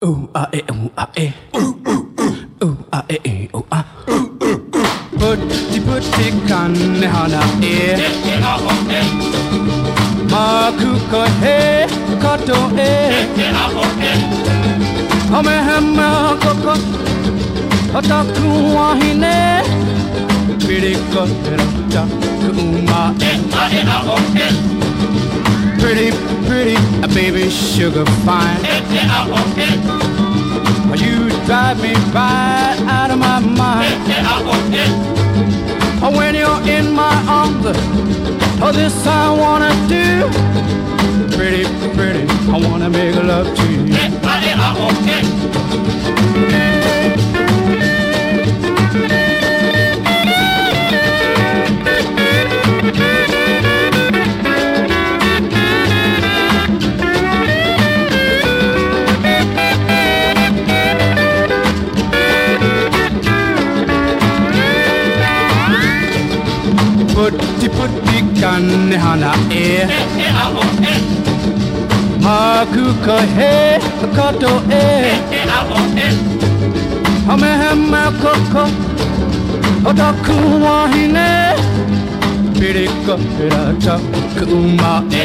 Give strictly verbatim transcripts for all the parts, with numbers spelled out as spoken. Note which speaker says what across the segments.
Speaker 1: Ooh ah eh, ooh ah eh, ooh ooh ooh ah eh eh, ooh ah. Putti putti kanne hana eh, makuko he kato eh, hame hame koko hataku wahine, piriko rata kuma eh. Pretty, pretty, a baby sugar fine. You drive me right out of my mind. When you're in my arms, oh, this I wanna do. Pretty, pretty, I wanna make love to you. Putti putti kanne hana e, hakuko he kato e, hame hame koko hataku wahine, piriko rata kuma e.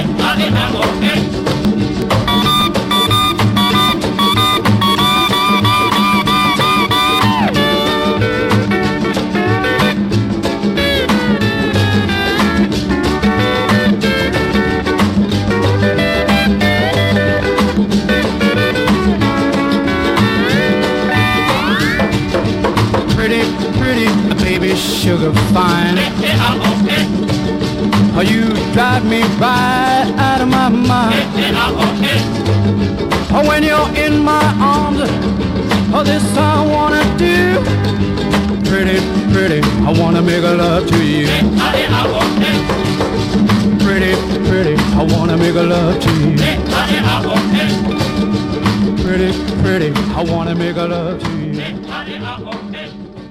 Speaker 1: Sugar fine. Oh, you drive me right out of my mind. Oh, when you're in my arms, oh, this I wanna do. Pretty, pretty, I wanna make love to you. Pretty, pretty, I wanna make love to you. Pretty, pretty, I wanna make love to you.